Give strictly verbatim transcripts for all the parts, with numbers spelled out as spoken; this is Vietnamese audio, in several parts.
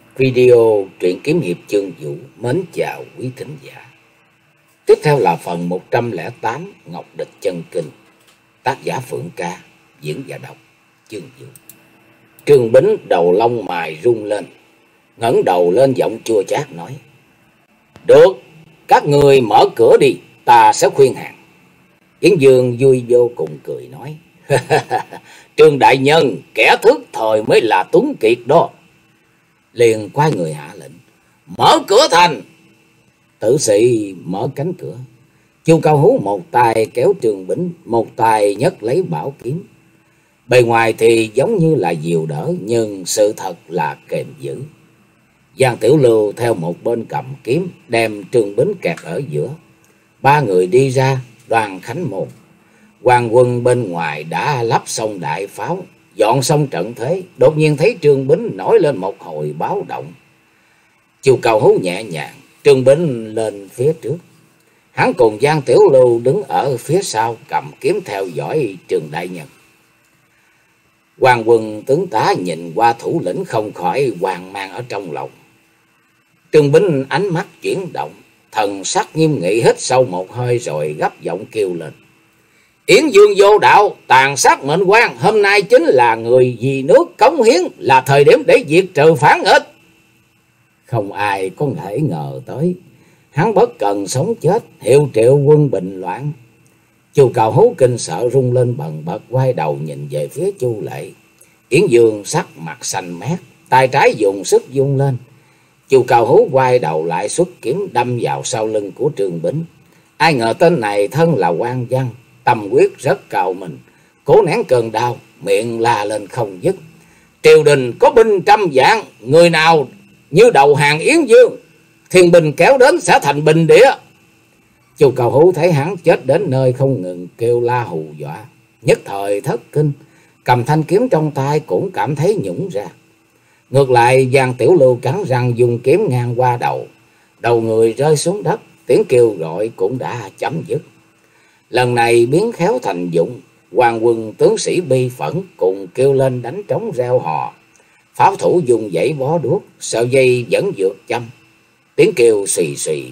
Video truyện kiếm hiệp chương vũ mến chào quý thính giả. Tiếp theo là phần một trăm lẻ tám Ngọc Địch Chân Kinh. Tác giả Phượng Ca, diễn giả đọc chương vũ. Trương Bính đầu lông mày rung lên, ngẩng đầu lên giọng chua chát nói: "Được, các người mở cửa đi, ta sẽ khuyên hàng." Yến Dương vui vô cùng cười nói: "Trương đại nhân, kẻ thức thời mới là tuấn kiệt đó." Liền quay người hạ lệnh: "Mở cửa thành!" Tử sĩ mở cánh cửa. Chu Cao Hú một tay kéo Trương Bính, một tay nhấc lấy bảo kiếm. Bề ngoài thì giống như là dìu đỡ, nhưng sự thật là kềm giữ. Giang Tiểu Lưu theo một bên cầm kiếm, đem Trương Bính kẹt ở giữa. Ba người đi ra Đoàn Khánh Môn. Hoàng quân bên ngoài đã lắp xong đại pháo, dọn xong trận thế. Đột nhiên thấy Trương Bính nổi lên một hồi báo động. Chu Cao Hú nhẹ nhàng, Trương Bính lên phía trước. Hắn cùng Giang Tiểu Lưu đứng ở phía sau cầm kiếm theo dõi Trương đại nhân. Hoàng quân tướng tá nhìn qua thủ lĩnh không khỏi hoang mang ở trong lòng. Trương Bính ánh mắt chuyển động, thần sắc nghiêm nghị, hít sâu một hơi rồi gấp giọng kêu lên: "Yến Dương vô đạo, tàn sát mệnh quan, hôm nay chính là người vì nước cống hiến, là thời điểm để diệt trừ phản nghịch." Không ai có thể ngờ tới, hắn bất cần sống chết, hiệu triệu quân bình loạn. Chu Cao Hú kinh sợ rung lên bần bật, quay đầu nhìn về phía Chu Lệ. Yến Dương sắc mặt xanh mét, tay trái dùng sức vung lên. Chu Cao Hú quay đầu lại xuất kiếm đâm vào sau lưng của Trương Bính. Ai ngờ tên này thân là quan văn, tâm quyết rất cao mình, cố nén cơn đau, miệng la lên không dứt: "Triều đình có binh trăm vạn, người nào như đầu hàng Yến Dương, thiên binh kéo đến sẽ thành bình địa." Chu Cao Hú thấy hắn chết đến nơi không ngừng kêu la hù dọa, nhất thời thất kinh, cầm thanh kiếm trong tay cũng cảm thấy nhũng ra. Ngược lại Giang Tiểu Lưu cắn răng dùng kiếm ngang qua đầu, đầu người rơi xuống đất, tiếng kêu gọi cũng đã chấm dứt. Lần này biến khéo thành dụng, hoàng quân tướng sĩ bi phẫn cùng kêu lên đánh trống reo hò. Pháo thủ dùng dãy bó đuốc, sợi dây vẫn dược châm, tiếng kêu xì xì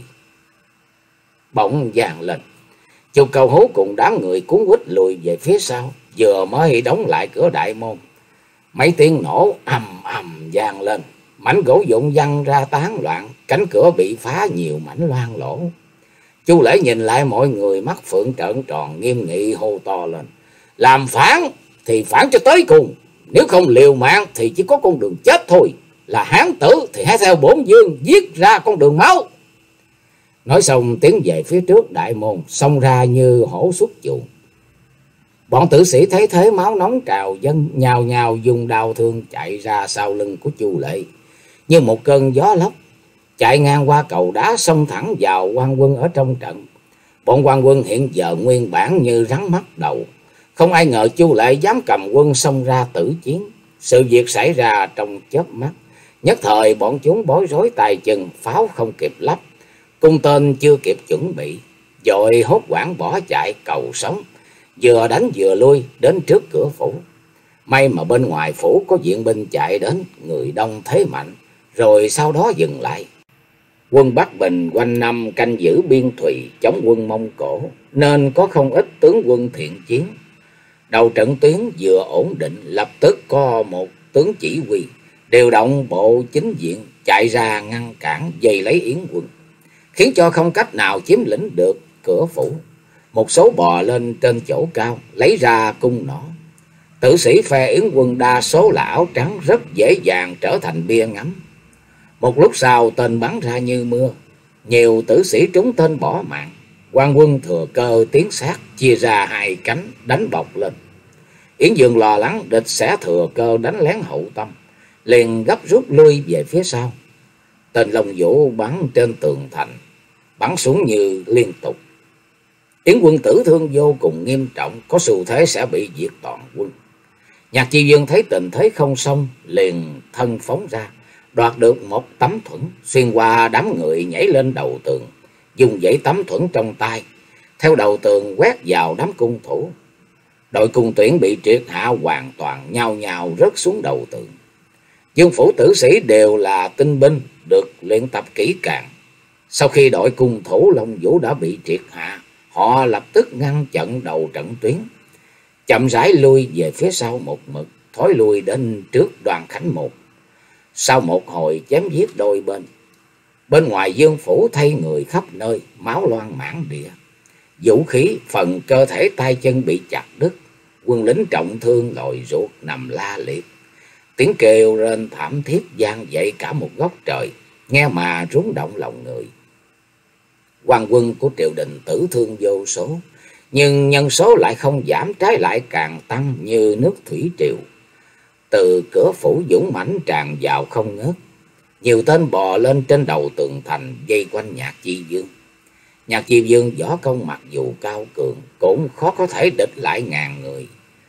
bỗng vang lên. Chu Cao Hú cùng đám người cuốn quýt lùi về phía sau, vừa mới đóng lại cửa đại môn, mấy tiếng nổ ầm ầm vang lên, mảnh gỗ vụn văng ra tán loạn, cánh cửa bị phá nhiều mảnh loang lổ. Chu Lễ nhìn lại mọi người, mắt phượng trợn tròn, nghiêm nghị hô to lên: "Làm phản thì phản cho tới cùng, nếu không liều mạng thì chỉ có con đường chết thôi. Là hán tử thì hãy theo bổn vương giết ra con đường máu." Nói xong tiến về phía trước đại môn, xông ra như hổ xuất chuồng. Bọn tử sĩ thấy thế máu nóng trào dâng, nhào nhào dùng đao thương chạy ra sau lưng của Chu Lệ như một cơn gió lốc, chạy ngang qua cầu đá xông thẳng vào quan quân ở trong trận. Bọn quan quân hiện giờ nguyên bản như rắn mất đầu, không ai ngờ Chu Lệ dám cầm quân xông ra tử chiến. Sự việc xảy ra trong chớp mắt, nhất thời bọn chúng bối rối tay chân, pháo không kịp lắp, cung tên chưa kịp chuẩn bị, vội hốt hoảng bỏ chạy cầu sống, vừa đánh vừa lui đến trước cửa phủ. May mà bên ngoài phủ có viện binh chạy đến, người đông thế mạnh, rồi sau đó dừng lại. Quân Bắc Bình quanh năm canh giữ biên thùy chống quân Mông Cổ, nên có không ít tướng quân thiện chiến. Đầu trận tuyến vừa ổn định, lập tức có một tướng chỉ huy điều động bộ chính viện chạy ra ngăn cản dây lấy Yến quân, khiến cho không cách nào chiếm lĩnh được cửa phủ. Một số bò lên trên chỗ cao lấy ra cung nỏ. Tử sĩ phe Yến quân đa số là áo trắng, rất dễ dàng trở thành bia ngắm. Một lúc sau tên bắn ra như mưa, nhiều tử sĩ trúng tên bỏ mạng. Quan quân thừa cơ tiến sát, chia ra hai cánh đánh bọc lên. Yến Dương lo lắng địch sẽ thừa cơ đánh lén hậu tâm, liền gấp rút lui về phía sau. Tên Long Vũ bắn trên tường thành, bắn xuống như liên tục. Yến quân tử thương vô cùng nghiêm trọng, có xu thế sẽ bị diệt toàn quân. Nhạc Chi Dương thấy tình thế không xong, liền thân phóng ra, đoạt được một tấm thuẫn, xuyên qua đám người nhảy lên đầu tường, dùng dãy tấm thuẫn trong tay, theo đầu tường quét vào đám cung thủ. Đội cung tuyển bị triệt hạ hoàn toàn, nhao nhao rớt xuống đầu tường. Dương phủ tử sĩ đều là tinh binh, được luyện tập kỹ càng. Sau khi đội cung thủ Long Vũ đã bị triệt hạ, họ lập tức ngăn chặn đầu trận tuyến, chậm rãi lui về phía sau một mực, thối lui đến trước Đoàn Khánh một. Sau một hồi chém giết đôi bên, bên ngoài Dương phủ thay người khắp nơi, máu loang mãn địa. Vũ khí, phần cơ thể tay chân bị chặt đứt, quân lính trọng thương lồi ruột nằm la liệt. Tiếng kêu rên thảm thiết vang dậy cả một góc trời, nghe mà rúng động lòng người. Quan quân của triều đình tử thương vô số, nhưng nhân số lại không giảm, trái lại càng tăng như nước thủy triều. Từ cửa phủ dũng mãnh tràn vào không ngớt, nhiều tên bò lên trên đầu tường thành vây quanh Nhạc Chi Vương. Nhạc Chi Vương võ công mặc dù cao cường, cũng khó có thể địch lại ngàn người.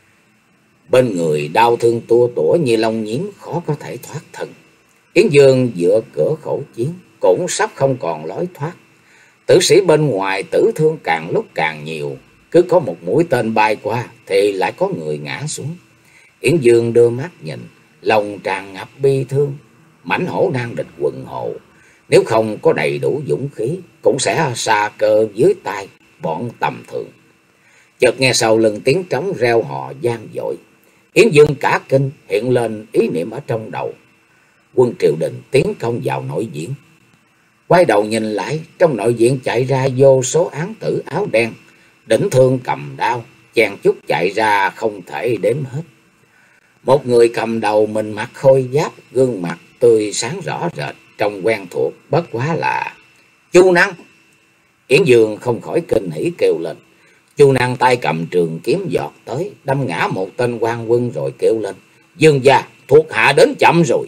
Bên người đau thương tua tủa như lông nhiễm, khó có thể thoát thân. Yến Dương dựa cửa khẩu chiến, cũng sắp không còn lối thoát. Tử sĩ bên ngoài tử thương càng lúc càng nhiều, cứ có một mũi tên bay qua thì lại có người ngã xuống. Yến Dương đưa mắt nhìn, lòng tràn ngập bi thương. Mãnh hổ nan địch quần hồ, nếu không có đầy đủ dũng khí, cũng sẽ sa cơ dưới tay bọn tầm thường. Chợt nghe sau lưng tiếng trống reo hò vang dội. Yến Dương cả kinh, hiện lên ý niệm ở trong đầu. Quân triều đình tiến công vào nội viện. Quay đầu nhìn lại, trong nội viện chạy ra vô số án tử áo đen, đỉnh thương cầm đao, chen chúc chạy ra không thể đếm hết. Một người cầm đầu mình mặc khôi giáp, gương mặt tươi sáng rõ rệt, trông quen thuộc, bất quá là Chu Năng. Yến Dương không khỏi kinh hỉ kêu lên. Chu Năng tay cầm trường kiếm giọt tới, đâm ngã một tên quan quân rồi kêu lên: Dương gia, thuộc hạ đến chậm rồi.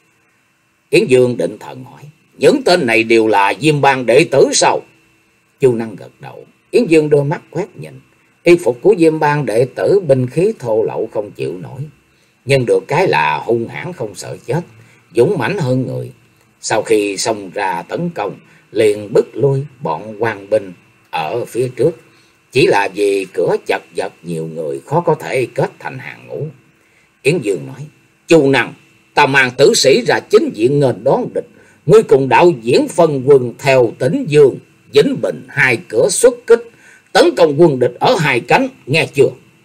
Yến Dương định thần hỏi: những tên này đều là Diêm Bang đệ tử sao? Chu Năng gật đầu. Yến Dương đôi mắt quét nhìn, y phục của Diêm Bang đệ tử binh khí thô lậu không chịu nổi, nhưng được cái là hung hãn không sợ chết, dũng mãnh hơn người. Sau khi xông ra tấn công, liền bức lui bọn quan binh ở phía trước, chỉ là vì cửa chật vật nhiều người, khó có thể kết thành hàng ngũ. Yến Dương nói: Chu Năng, ta mang tử sĩ ra chính diện nghênh đón địch, ngươi cùng đạo diễn phân quân theo Tĩnh Dương, Vĩnh Bình hai cửa xuất kích, tấn công quân địch ở hai cánh, nghe chưa?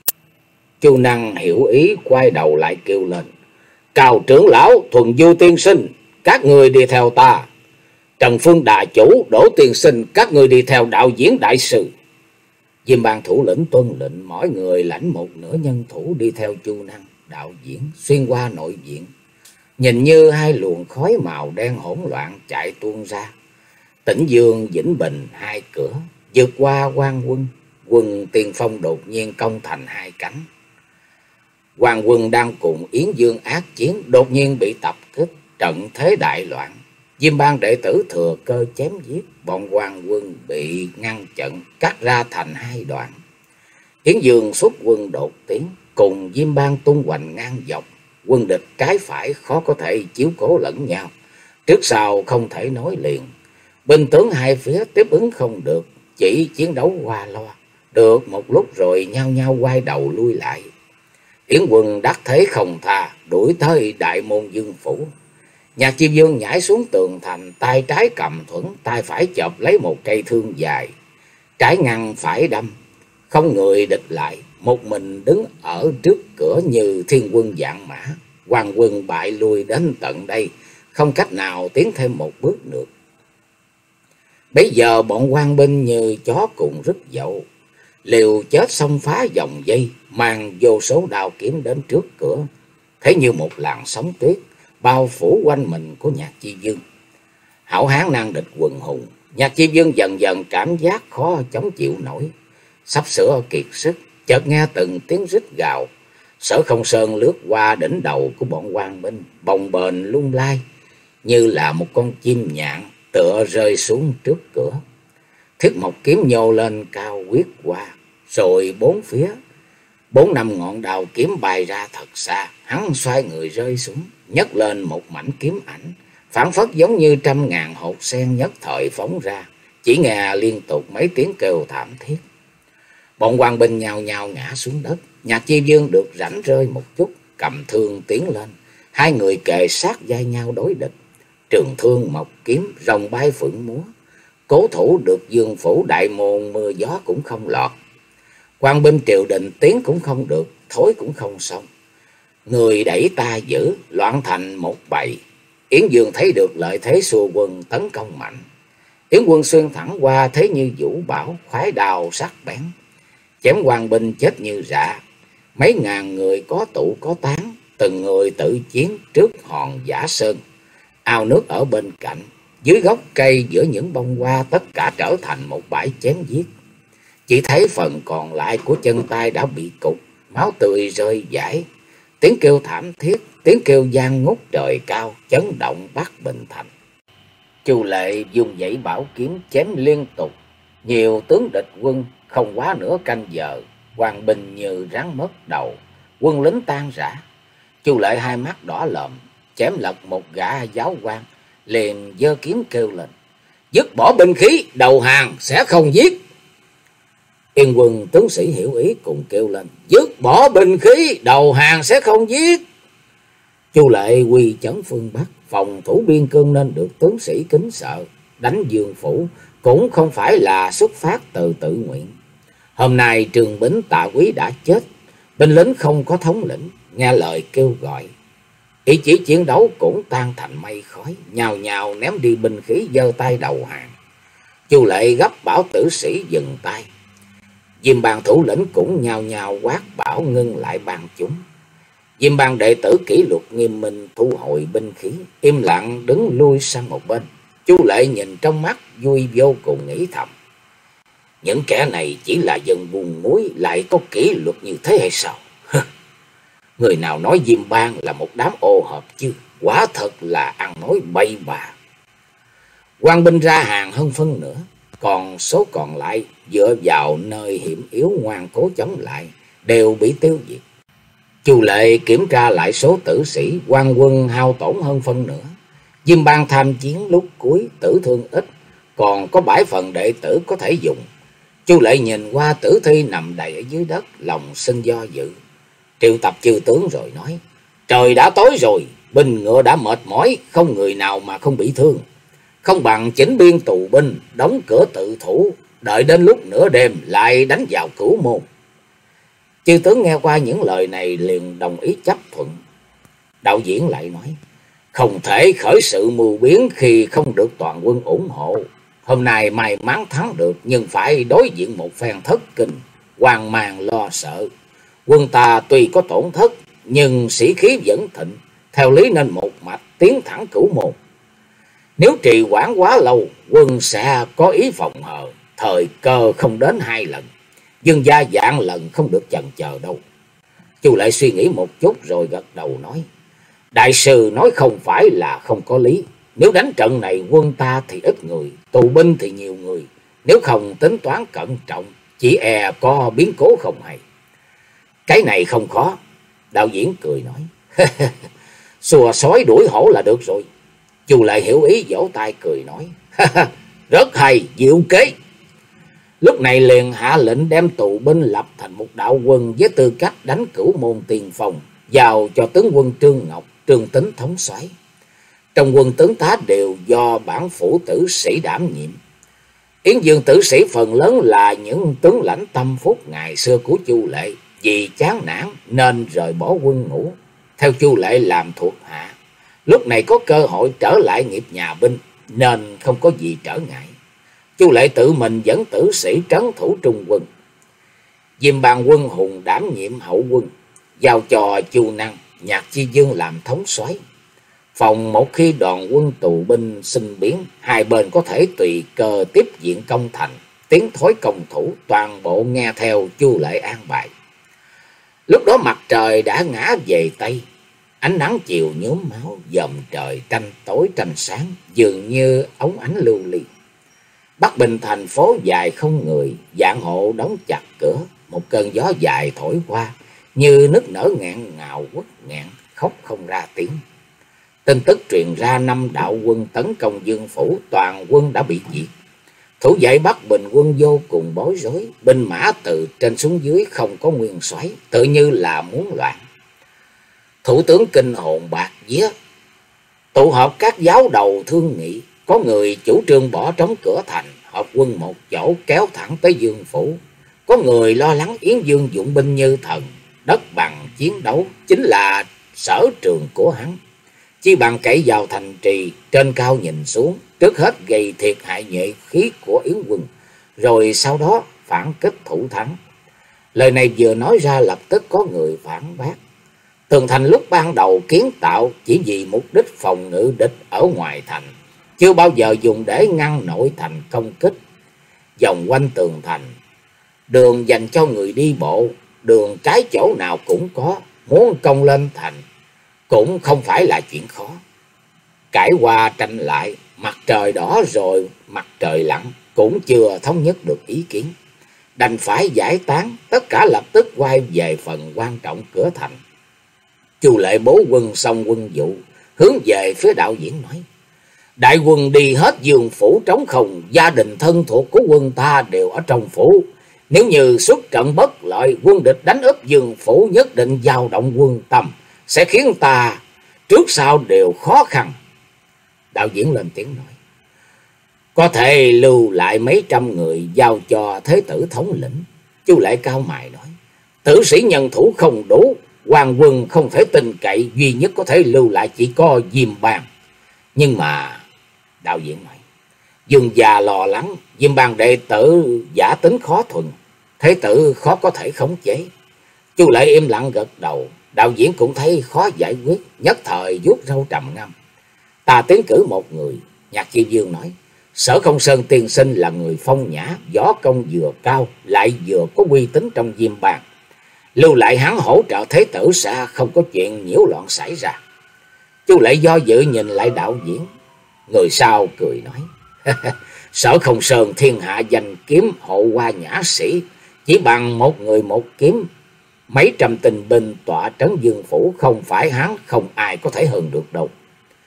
Chu Năng hiểu ý, quay đầu lại kêu lên: Cao trưởng lão, Thuần Du tiên sinh, các người đi theo ta. Trần Phương đà chủ, Đỗ tiên sinh, các người đi theo đạo diễn đại sư. Diêm Bang thủ lĩnh tuân lệnh, mỗi người lãnh một nửa nhân thủ đi theo Chu Năng, đạo diễn xuyên qua nội viện. Nhìn như hai luồng khói màu đen hỗn loạn chạy tuôn ra. Tĩnh Dương, Vĩnh Bình hai cửa, vượt qua quan quân, quân tiên phong đột nhiên công thành hai cánh. Quan quân đang cùng Yến Dương ác chiến, đột nhiên bị tập kích, trận thế đại loạn. Diêm Bang đệ tử thừa cơ chém giết, bọn quan quân bị ngăn chặn, cắt ra thành hai đoạn. Yến Dương xuất quân đột tiến, cùng Diêm Bang tung hoành ngang dọc. Quân địch trái phải khó có thể chiếu cố lẫn nhau, trước sau không thể nối liền. Binh tướng hai phía tiếp ứng không được, chỉ chiến đấu qua loa. Được một lúc rồi nhao nhao quay đầu lui lại. Yến quân đắc thế không tha, đuổi tới đại môn Dương phủ. Nhạc Chi Vương nhảy xuống tường thành, tay trái cầm thuẫn, tay phải chộp lấy một cây thương dài, trái ngăn phải đâm, không người địch lại, một mình đứng ở trước cửa như thiên quân vạn mã. Hoàng quân bại lui đến tận đây, không cách nào tiến thêm một bước được. Bây giờ bọn quan binh như chó cùng rứt dậu, liều chết xông phá vòng dây, mang vô số đao kiếm đến trước cửa, thế như một làn sóng tuyết bao phủ quanh mình của Nhạc Chi Vương. Hảo hán nan địch quần hùng, Nhạc Chi Vương dần dần cảm giác khó chống chịu nổi, sắp sửa kiệt sức. Chợt nghe từng tiếng rít gào, Sở Không Sơn lướt qua đỉnh đầu của bọn quan binh, bồng bềnh lung lay như là một con chim nhạn tựa rơi xuống trước cửa. Thiết Mộc kiếm nhô lên cao quyết qua, rồi bốn phía bốn năm ngọn đào kiếm bay ra thật xa. Hắn xoay người rơi xuống, nhấc lên một mảnh kiếm ảnh, phảng phất giống như trăm ngàn hột sen nhất thời phóng ra. Chỉ nghe liên tục mấy tiếng kêu thảm thiết. Bọn quan binh nhào nhào ngã xuống đất. Nhạc Chi Vương được rảnh rơi một chút, cầm thương tiến lên. Hai người kề sát vai nhau đối địch, trường thương mọc kiếm, rồng bay phượng múa. Cố thủ được Dương phủ đại môn, mưa gió cũng không lọt. Quan binh triều đình tiến cũng không được, thối cũng không xong. Người đẩy ta giữ, loạn thành một bầy. Yến Dương thấy được lợi thế xua quân tấn công mạnh. Yến quân xuyên thẳng qua thế như vũ bão, khoái đào sắc bén, chém quan binh chết như rạ. Mấy ngàn người có tụ có tán, từng người tự chiến trước hòn giả sơn. Ao nước ở bên cạnh, dưới gốc cây giữa những bông hoa, tất cả trở thành một bãi chém giết. Chỉ thấy phần còn lại của chân tay đã bị cụt, máu tươi rơi rải. Tiếng kêu thảm thiết, tiếng kêu gian ngút trời cao, chấn động Bắc Bình Thành. Chu Lệ dùng dãy bảo kiếm chém liên tục, nhiều tướng địch quân không quá nửa canh giờ, hoàng binh như rắn mất đầu, quân lính tan rã. Chu Lệ hai mắt đỏ lòm, chém lật một gã giáo quan, liền giơ kiếm kêu lên: "Dứt bỏ binh khí, đầu hàng, sẽ không giết." Yên quân tướng sĩ hiểu ý cùng kêu lên: "Dứt bỏ binh khí, đầu hàng, sẽ không giết." Chu Lệ quy chấn phương Bắc, phòng thủ biên cương nên được tướng sĩ kính sợ. Đánh Dương phủ cũng không phải là xuất phát từ tự nguyện. Hôm nay Trường Bính Tạ Quý đã chết, binh lính không có thống lĩnh, nghe lời kêu gọi, ý chí chiến đấu cũng tan thành mây khói, nhào nhào ném đi binh khí, giơ tay đầu hàng. Chu Lệ gấp bảo tử sĩ dừng tay. Diêm Bang thủ lĩnh cũng nhào nhào quát bảo ngưng lại bang chúng. Diêm Bang đệ tử kỷ luật nghiêm minh, thu hồi binh khí, im lặng đứng lui sang một bên. Chu Lệ nhìn trong mắt vui vô cùng, nghĩ thầm: những kẻ này chỉ là dân buôn muối, lại có kỷ luật như thế hay sao? Người nào nói Diêm Bang là một đám ô hợp chứ? Quả thật là ăn nói bậy bạ. Quan binh ra hàng hơn phân nửa, còn số còn lại dựa vào nơi hiểm yếu ngoan cố chống lại, đều bị tiêu diệt. Chu Lệ kiểm tra lại số tử sĩ, quan quân hao tổn hơn phân nửa. Diêm Bang tham chiến lúc cuối tử thương ít, còn có bảy phần đệ tử có thể dùng. Chu Lệ nhìn qua tử thi nằm đầy ở dưới đất, lòng sinh do dự. Triệu tập chư tướng rồi nói: trời đã tối rồi, binh ngựa đã mệt mỏi, không người nào mà không bị thương. Không bằng chỉnh biên tù binh, đóng cửa tự thủ, đợi đến lúc nửa đêm lại đánh vào Cửu Môn. Chư tướng nghe qua những lời này liền đồng ý chấp thuận. Đạo diễn lại nói: không thể khởi sự mưu biến khi không được toàn quân ủng hộ. Hôm nay may mắn thắng được, nhưng phải đối diện một phen thất kinh, hoang mang lo sợ. Quân ta tuy có tổn thất, nhưng sĩ khí vẫn thịnh, theo lý nên một mạch tiến thẳng Cửu Môn. Nếu trì hoãn quá lâu, quân sẽ có ý phòng hờ, thời cơ không đến hai lần, dân gia dạng lần không được chần chờ đâu. Chu Lệ suy nghĩ một chút rồi gật đầu nói: đại sư nói không phải là không có lý. Nếu đánh trận này quân ta thì ít người, tù binh thì nhiều người, nếu không tính toán cẩn trọng, chỉ e có biến cố không hay. Cái này không khó. Đạo diễn cười nói: xùa sói đuổi hổ là được rồi. Chu Lệ hiểu ý, vỗ tay cười nói: rất hay, diệu kế. Lúc này liền hạ lệnh đem tù binh lập thành một đạo quân với tư cách đánh Cửu Môn tiền phòng, giao cho tướng quân Trương Ngọc, Trương Tính thống soái. Trong quân tướng tá đều do bản phủ tử sĩ đảm nhiệm. Yến Dương tử sĩ phần lớn là những tướng lãnh tâm phúc ngày xưa của Chu Lệ, vì chán nản nên rời bỏ quân ngũ, theo Chu Lệ làm thuộc hạ. Lúc này có cơ hội trở lại nghiệp nhà binh nên không có gì trở ngại. Chu Lệ tự mình dẫn tử sĩ trấn thủ trung quân. Diêm Bang quân hùng đảm nhiệm hậu quân, giao cho Chu Năng, Nhạc Chi Dương làm thống soái. Phòng một khi đoàn quân tù binh sinh biến, hai bên có thể tùy cơ tiếp diện công thành, tiến thối công thủ, toàn bộ nghe theo Chu Lệ an bài. Lúc đó mặt trời đã ngã về Tây, ánh nắng chiều nhuốm máu, dòm trời tranh tối tranh sáng, dường như ống ánh lưu ly. Bắc Bình thành phố dài không người, vạn hộ đóng chặt cửa. Một cơn gió dài thổi qua, như nức nở nghẹn ngào quất nghẹn, khóc không ra tiếng. Tin tức truyền ra năm đạo quân tấn công Dương phủ, toàn quân đã bị diệt. Thủ vệ Bắc Bình quân vô cùng bối rối, binh mã từ trên xuống dưới không có nguyên soái, tự như là muốn loạn. Thủ tướng kinh hồn bạc vía, tụ họp các giáo đầu thương nghị. Có người chủ trương bỏ trống cửa thành, họp quân một chỗ kéo thẳng tới Dương phủ. Có người lo lắng Yến Dương dụng binh như thần, đất bằng chiến đấu chính là sở trường của hắn. Chi bằng cậy vào thành trì, trên cao nhìn xuống, trước hết gây thiệt hại nhuệ khí của Yến quân, rồi sau đó phản kích thủ thắng. Lời này vừa nói ra lập tức có người phản bác. Tường thành lúc ban đầu kiến tạo chỉ vì mục đích phòng ngự địch ở ngoài thành, chưa bao giờ dùng để ngăn nội thành công kích. Vòng quanh tường thành, đường dành cho người đi bộ, đường cái chỗ nào cũng có, muốn công lên thành cũng không phải là chuyện khó. Cãi qua tranh lại, mặt trời đỏ rồi mặt trời lặn cũng chưa thống nhất được ý kiến, đành phải giải tán, tất cả lập tức quay về phần quan trọng cửa thành. Chu Lệ bố quân xong quân vụ, hướng về phía đạo diễn nói: đại quân đi hết Dương phủ trống không, gia đình thân thuộc của quân ta đều ở trong phủ. Nếu như xuất trận bất lợi, quân địch đánh úp Dương phủ nhất định dao động quân tâm, sẽ khiến ta trước sau đều khó khăn. Đạo diễn lên tiếng nói: có thể lưu lại mấy trăm người giao cho thế tử thống lĩnh. Chu Lệ cao mày nói: tử sĩ nhân thủ không đủ, hoàng quân không thể tin cậy, duy nhất có thể lưu lại chỉ có Diêm Bang. Nhưng mà đạo diễn nói: Dương già lo lắng, Diêm Bang đệ tử giả tính khó thuần, thế tử khó có thể khống chế. Chu Lệ im lặng gật đầu. Đạo diễn cũng thấy khó giải quyết, nhất thời vuốt râu trầm ngâm. Ta tiến cử một người. Nhạc Chi Dương nói: Sở Không Sơn tiên sinh là người phong nhã, võ công vừa cao, lại vừa có uy tín trong Diêm Bang. Lưu lại hắn hỗ trợ thế tử sẽ không có chuyện nhiễu loạn xảy ra. Chu Lệ do dự nhìn lại đạo diễn. Người sau cười nói: Sở Không Sơn thiên hạ danh kiếm hộ hoa nhã sĩ, chỉ bằng một người một kiếm, mấy trăm tinh binh tọa trấn Dương phủ, không phải hắn không ai có thể hơn được đâu.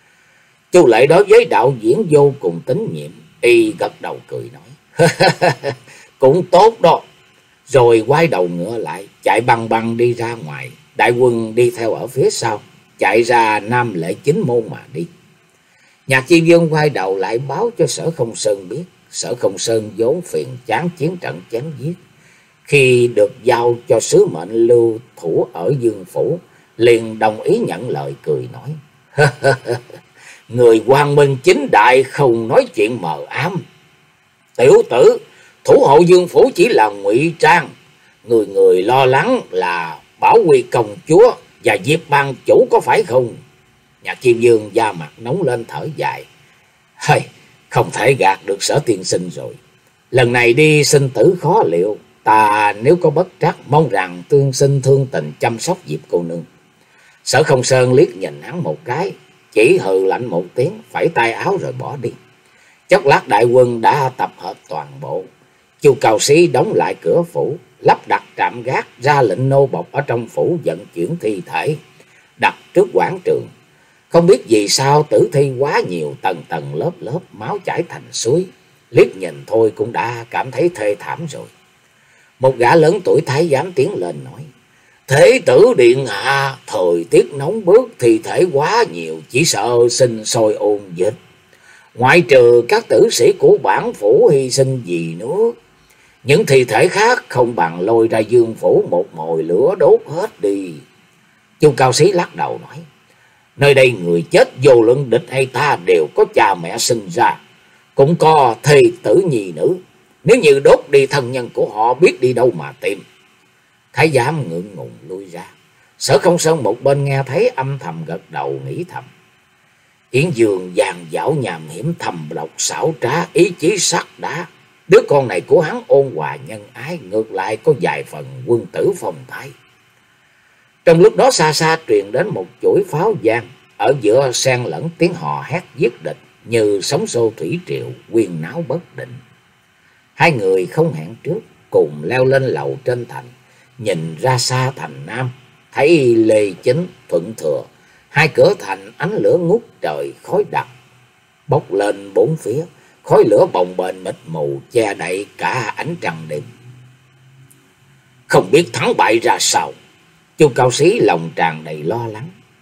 Chu Lệ đối với đạo diễn vô cùng tín nhiệm, y gật đầu cười nói: cũng tốt đó. Rồi quay đầu ngựa lại, chạy băng băng đi ra ngoài. Đại quân đi theo ở phía sau, chạy ra Nam Lễ Chính môn mà đi. Nhạc Chi Dương quay đầu lại báo cho Sở Không Sơn biết. Sở Không Sơn vốn phiền chán chiến trận chém giết, khi được giao cho sứ mệnh lưu thủ ở Dương phủ, liền đồng ý nhận lời, cười nói: người quang minh chính đại, không nói chuyện mờ ám. Tiểu tử, thủ hộ Dương phủ chỉ là ngụy trang, người người lo lắng là Bảo Quy công chúa và Diệp Bang chủ, có phải không? Nhạc Chi Dương da mặt nóng lên thở dài: Hơi, không thể gạt được Sở tiên sinh rồi. Lần này đi sinh tử khó liệu, ta nếu có bất trắc, mong rằng tiên sinh thương tình chăm sóc Diệp cô nương. Sở Không Sơn liếc nhìn hắn một cái, chỉ hừ lạnh một tiếng, phẩy tay áo rồi bỏ đi. Chốc lát đại quân đã tập hợp toàn bộ. Chu Cao Sĩ đóng lại cửa phủ, lắp đặt trạm gác, ra lệnh nô bộc ở trong phủ vận chuyển thi thể, đặt trước quảng trường. Không biết vì sao tử thi quá nhiều, tầng tầng lớp lớp, máu chảy thành suối. Liếc nhìn thôi cũng đã cảm thấy thê thảm rồi. Một gã lớn tuổi thái giám tiến lên nói: Thế tử điện hạ, thời tiết nóng bức, thi thể quá nhiều, chỉ sợ sinh sôi ôn dịch. Ngoại trừ các tử sĩ của bản phủ hy sinh vì nước, những thi thể khác không bằng lôi ra Dương phủ một mồi lửa đốt hết đi. Chu Cao Sĩ lắc đầu nói: Nơi đây người chết vô luận địch hay ta đều có cha mẹ sinh ra, cũng có thê tử nhi nữ. Nếu như đốt đi thân nhân của họ, biết đi đâu mà tìm. Thái giám ngượng ngùng lui ra. Sở Không Sơn một bên nghe thấy âm thầm gật đầu, nghĩ thầm: Yến Dương dàn dảo nham hiểm, thầm độc xảo trá, ý chí sắt đá. Đứa con này của hắn ôn hòa nhân ái, ngược lại có vài phần quân tử phong thái. Trong lúc đó xa xa truyền đến một chuỗi pháo vang, ở giữa xen lẫn tiếng hò hét giết địch, như sóng xô thủy triều, quyên náo bất định. Hai người không hẹn trước, cùng leo lên lầu trên thành, nhìn ra xa thành Nam, thấy Lê Chính, Thuận Thừa, hai cửa thành ánh lửa ngút trời, khói đặc bốc lên bốn phía, khói lửa bồng bềnh mịt mù, che đậy cả ánh trăng đêm. Không biết thắng bại ra sao, Chu Cao Sĩ lòng tràn đầy lo lắng.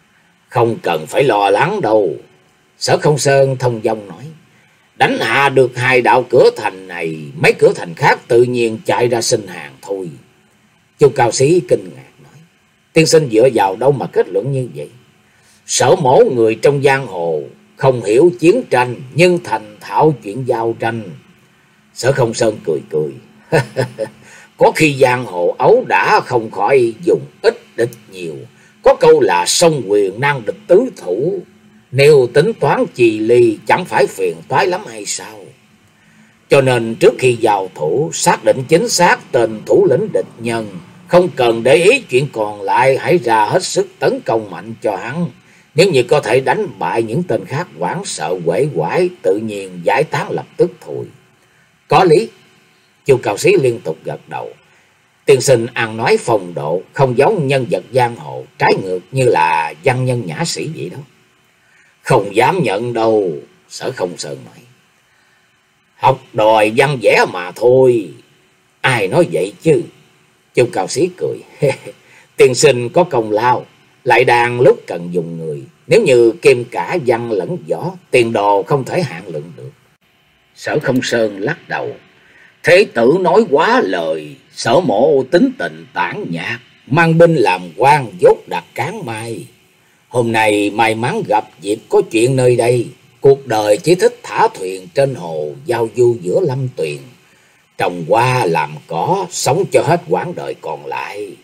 Không cần phải lo lắng đâu. Sở Không Sơn thông dong nói. Đánh hạ được hai đạo cửa thành này, mấy cửa thành khác tự nhiên chạy ra xin hàng thôi. Chu Cao Sĩ kinh ngạc nói. Tiên sinh dựa vào đâu mà kết luận như vậy? Sở mổ người trong giang hồ, không hiểu chiến tranh nhưng thành thạo chuyện giao tranh. Sở Không Sơn cười cười. Có khi giang hồ ấu đã không khỏi dùng ít địch nhiều. Có câu là song quyền nan địch tứ thủ. Nếu tính toán chì ly chẳng phải phiền toái lắm hay sao? Cho nên trước khi vào thủ, xác định chính xác tên thủ lĩnh địch nhân. Không cần để ý chuyện còn lại, hãy ra hết sức tấn công mạnh cho hắn. Nếu như có thể đánh bại những tên khác hoảng sợ quể quải, tự nhiên giải tán lập tức thôi. Có lý. Chu Cao Sĩ liên tục gật đầu. Tiên sinh ăn nói phong độ, không giống nhân vật giang hồ, trái ngược như là văn nhân nhã sĩ vậy đó. Không dám nhận đâu, Sở Không Sơn nói. Học đòi văn vẽ mà thôi. Ai nói vậy chứ? Chu Cao Sĩ cười. Tiên sinh có công lao, lại đang lúc cần dùng người. Nếu như kim cả văn lẫn võ, tiền đồ không thể hạn lượng được. Sở Không Sơn lắc đầu. Thế tử nói quá lời. Sở mộ tính tình tản nhạt, mang binh làm quan dốt đặt cán mai. Hôm nay may mắn gặp dịp có chuyện nơi đây. Cuộc đời chỉ thích thả thuyền trên hồ, giao du giữa lâm tuyền. Trồng hoa làm cỏ, sống cho hết quãng đời còn lại.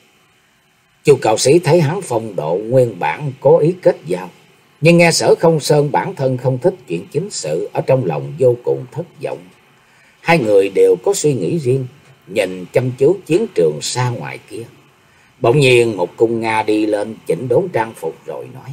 Chu Cao Sĩ thấy hắn phong độ nguyên bản cố ý kết giao. Nhưng nghe Sở Không Sơn bản thân không thích chuyện chính sự, ở trong lòng vô cùng thất vọng. Hai người đều có suy nghĩ riêng, nhìn chăm chú chiến trường xa ngoài kia. Bỗng nhiên một cung Nga đi lên chỉnh đốn trang phục rồi nói.